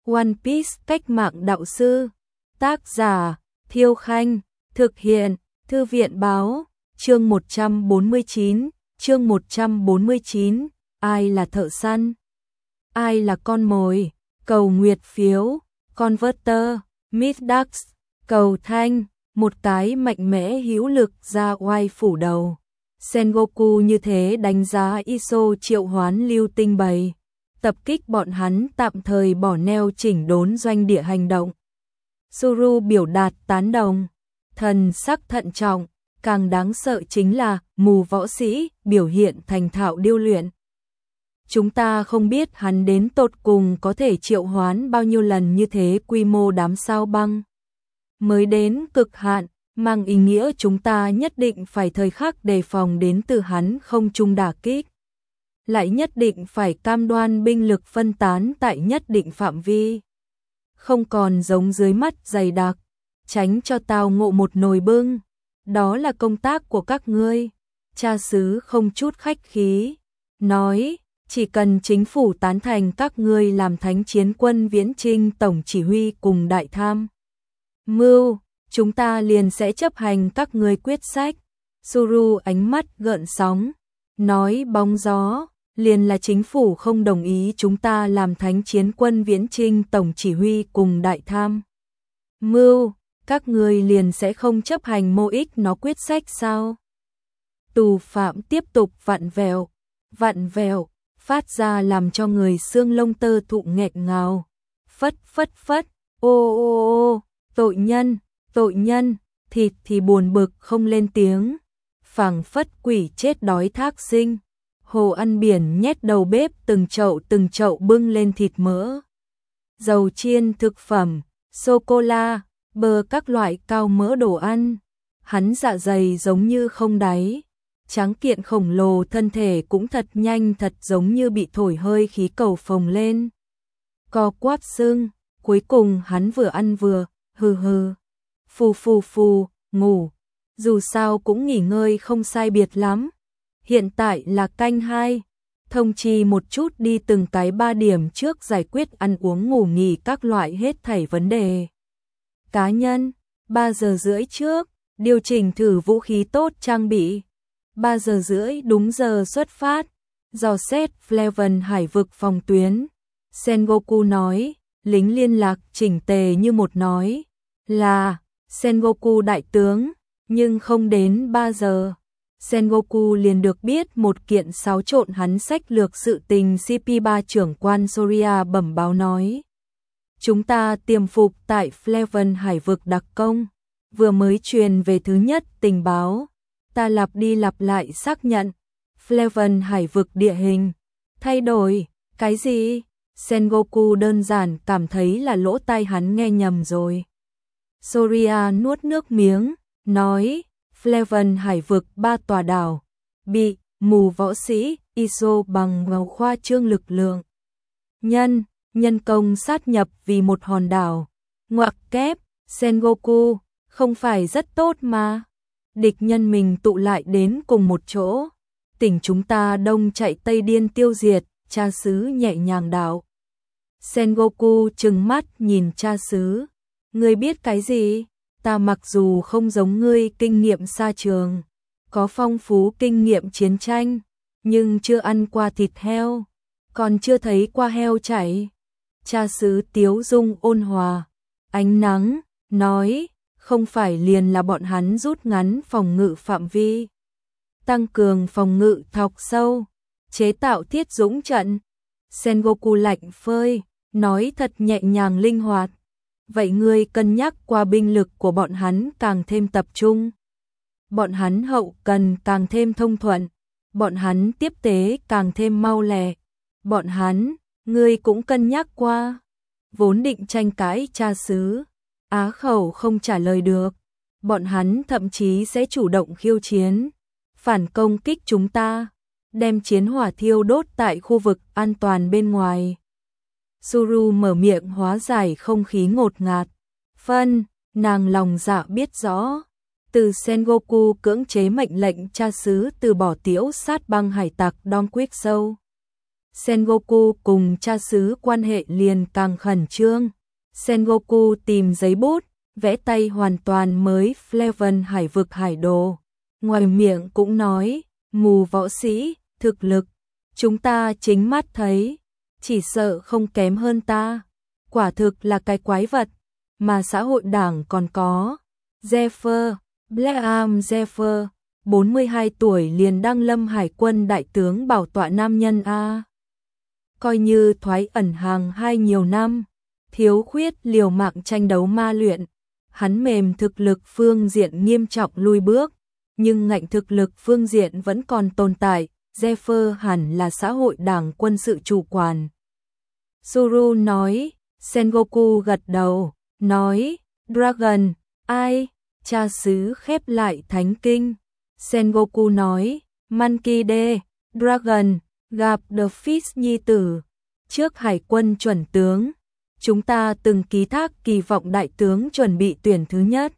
One Piece cách mạng đạo sư. Tác giả Thiêu Khanh. Thực hiện Thư viện Báo. Chương 149. Chương 149. Ai là thợ săn? Ai là con mồi? Cầu nguyệt phiếu. Converter. Mythdax. Cầu thanh. Một cái mạnh mẽ hữu lực ra oai phủ đầu. Sengoku như thế đánh giá Iso triệu hoán lưu tinh bầy. Tập kích bọn hắn tạm thời bỏ neo chỉnh đốn doanh địa hành động. Suru biểu đạt tán đồng. Thần sắc thận trọng. Càng đáng sợ chính là mù võ sĩ biểu hiện thành thạo điêu luyện. Chúng ta không biết hắn đến tột cùng có thể triệu hoán bao nhiêu lần như thế quy mô đám sao băng. Mới đến cực hạn, mang ý nghĩa chúng ta nhất định phải thời khắc đề phòng đến từ hắn không trung đả kích. Lại nhất định phải cam đoan binh lực phân tán tại nhất định phạm vi. Không còn giống dưới mắt dày đặc, tránh cho tao ngộ một nồi bưng. Đó là công tác của các ngươi. Cha xứ không chút khách khí, nói, chỉ cần chính phủ tán thành các ngươi làm thánh chiến quân viễn chinh tổng chỉ huy cùng đại tham mưu, chúng ta liền sẽ chấp hành các ngươi quyết sách. Suru ánh mắt gợn sóng, nói bóng gió, liền là chính phủ không đồng ý chúng ta làm thánh chiến quân viễn chinh tổng chỉ huy cùng đại tham mưu, các ngươi liền sẽ không chấp hành mô ích nó quyết sách sao? Tù phạm tiếp tục vặn vẹo, phát ra làm cho người xương lông tơ thụ nghẹt ngào. Phất, ô ô ô, tội nhân, thịt thì buồn bực không lên tiếng. Phảng phất quỷ chết đói thác sinh. Hồ ăn biển nhét đầu bếp từng chậu bưng lên thịt mỡ. Dầu chiên thực phẩm, sô-cô-la, bơ các loại cao mỡ đồ ăn. Hắn dạ dày giống như không đáy. Tráng kiện khổng lồ thân thể cũng thật nhanh thật giống như bị thổi hơi khí cầu phồng lên. Co quắp xương, cuối cùng hắn vừa ăn vừa, hừ, phù, ngủ. Dù sao cũng nghỉ ngơi không sai biệt lắm. Hiện tại là canh 2, thông chi một chút đi từng cái 3 điểm trước giải quyết ăn uống ngủ nghỉ các loại hết thảy vấn đề. Cá nhân, 3 giờ rưỡi trước, điều chỉnh thử vũ khí tốt trang bị. 3 giờ rưỡi đúng giờ xuất phát, dò xét Fleven hải vực phòng tuyến. Sengoku nói, lính liên lạc chỉnh tề như một nói, là Sengoku đại tướng, nhưng không đến 3 giờ. Sengoku liền được biết một kiện xáo trộn hắn sách lược sự tình. CP3 trưởng quan Soria bẩm báo nói. Chúng ta tiềm phục tại Fleven hải vực đặc công, vừa mới truyền về thứ nhất tình báo. Ta lặp đi lặp lại xác nhận, Fleven hải vực địa hình thay đổi, cái gì? Sengoku đơn giản cảm thấy là lỗ tai hắn nghe nhầm rồi. Soria nuốt nước miếng, nói, Fleven hải vực 3 tòa đảo, bị mù võ sĩ, Iso bằng vào khoa trương lực lượng. Nhân công sát nhập vì một hòn đảo. Ngoặc kép, Sengoku, không phải rất tốt mà. Địch nhân mình tụ lại đến cùng một chỗ. Tỉnh chúng ta đông chạy tây điên tiêu diệt, cha xứ nhẹ nhàng đạo. Sengoku trừng mắt nhìn cha xứ. Ngươi biết cái gì? Ta mặc dù không giống ngươi kinh nghiệm xa trường, có phong phú kinh nghiệm chiến tranh, nhưng chưa ăn qua thịt heo, còn chưa thấy qua heo chảy. Cha xứ tiếu dung ôn hòa, ánh nắng, nói, không phải liền là bọn hắn rút ngắn phòng ngự phạm vi, tăng cường phòng ngự thọc sâu, chế tạo thiết dũng trận. Sengoku lạnh phơi, nói thật nhẹ nhàng linh hoạt. Vậy ngươi cân nhắc qua binh lực của bọn hắn càng thêm tập trung. Bọn hắn hậu cần càng thêm thông thuận. Bọn hắn tiếp tế càng thêm mau lẹ. Bọn hắn, ngươi cũng cân nhắc qua. Vốn định tranh cãi cha xứ, á khẩu không trả lời được. Bọn hắn thậm chí sẽ chủ động khiêu chiến, phản công kích chúng ta, đem chiến hỏa thiêu đốt tại khu vực an toàn bên ngoài. Suru mở miệng hóa giải không khí ngột ngạt. Nàng lòng dạ biết rõ. Từ Sengoku cưỡng chế mệnh lệnh cha xứ từ bỏ Tiễu sát băng hải tặc Don Quick Sâu. Sengoku cùng cha xứ quan hệ liền càng khẩn trương. Sengoku tìm giấy bút, vẽ tay hoàn toàn mới Fleven hải vực hải đồ. Ngoài miệng cũng nói, mù võ sĩ, thực lực, chúng ta chính mắt thấy, chỉ sợ không kém hơn ta. Quả thực là cái quái vật, mà xã hội đảng còn có. Zephyr, Blackam Zephyr, 42 tuổi liền đăng lâm hải quân đại tướng bảo tọa nam nhân A. Coi như thoái ẩn hàng hai nhiều năm, thiếu khuyết liều mạng tranh đấu ma luyện. Hắn mềm thực lực phương diện nghiêm trọng lui bước, nhưng ngạnh thực lực phương diện vẫn còn tồn tại. Zephyr hẳn là xã hội đảng quân sự chủ quản. Suru nói, Sengoku gật đầu, nói, Dragon, ai? Cha xứ khép lại thánh kinh. Sengoku nói, Monkey D, Dragon, gặp The Fist nhi tử. Trước hải quân chuẩn tướng, chúng ta từng ký thác kỳ vọng đại tướng chuẩn bị tuyển thứ nhất.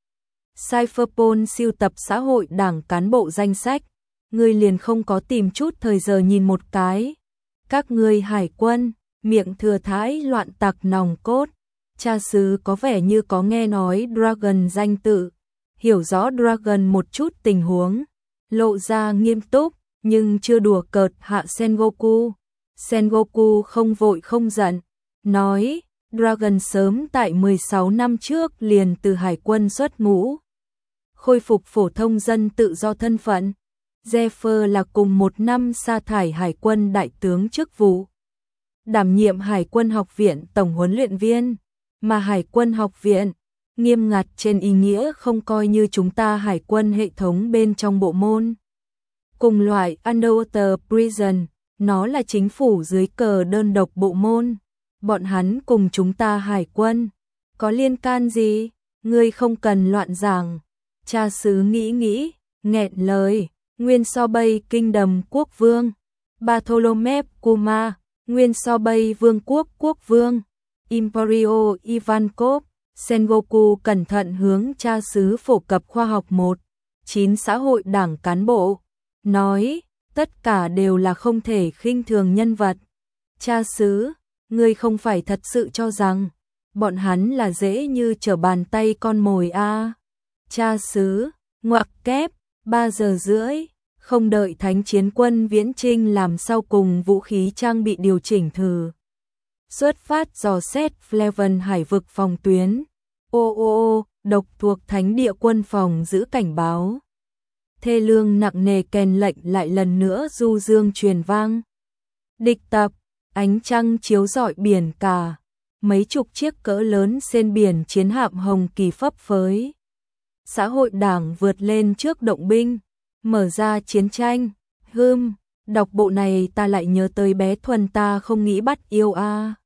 Cypherpol siêu tập xã hội đảng cán bộ danh sách, ngươi liền không có tìm chút thời giờ nhìn một cái. Các ngươi hải quân, miệng thừa thãi loạn tặc nòng cốt. Cha xứ có vẻ như có nghe nói Dragon danh tự, hiểu rõ Dragon một chút tình huống, lộ ra nghiêm túc, nhưng chưa đùa cợt hạ Sengoku. Sengoku không vội không giận, nói, Dragon sớm tại 16 năm trước liền từ hải quân xuất ngũ, khôi phục phổ thông dân tự do thân phận. Zephyr là cùng một năm sa thải hải quân đại tướng chức vụ, đảm nhiệm hải quân học viện tổng huấn luyện viên, mà hải quân học viện, nghiêm ngặt trên ý nghĩa không coi như chúng ta hải quân hệ thống bên trong bộ môn. Cùng loại Underwater Prison, nó là chính phủ dưới cờ đơn độc bộ môn. Bọn hắn cùng chúng ta hải quân, có liên can gì? Ngươi không cần loạn giảng. Cha xứ nghĩ, nghẹn lời. Nguyên Sobei kinh đầm quốc vương, Bartholomew Kuma, Nguyên Sobei vương quốc quốc vương, Imperio Ivankov. Sengoku cẩn thận hướng cha xứ phổ cập khoa học 1.9 xã hội đảng cán bộ, nói, tất cả đều là không thể khinh thường nhân vật. Cha xứ, ngươi không phải thật sự cho rằng bọn hắn là dễ như trở bàn tay con mồi a? Cha xứ, ngoặc kép, 3 giờ rưỡi, không đợi thánh chiến quân viễn chinh làm sau cùng vũ khí trang bị điều chỉnh thử. Xuất phát dò xét Fleven hải vực phòng tuyến. Độc thuộc thánh địa quân phòng giữ cảnh báo. Thê lương nặng nề kèn lệnh lại lần nữa du dương truyền vang. Địch tập, ánh trăng chiếu rọi biển cả. Mấy chục chiếc cỡ lớn trên biển chiến hạm hồng kỳ phấp phới. Xã hội đảng vượt lên trước động binh, mở ra chiến tranh. Đọc bộ này ta lại nhớ tới bé Thuần ta không nghĩ bắt yêu a.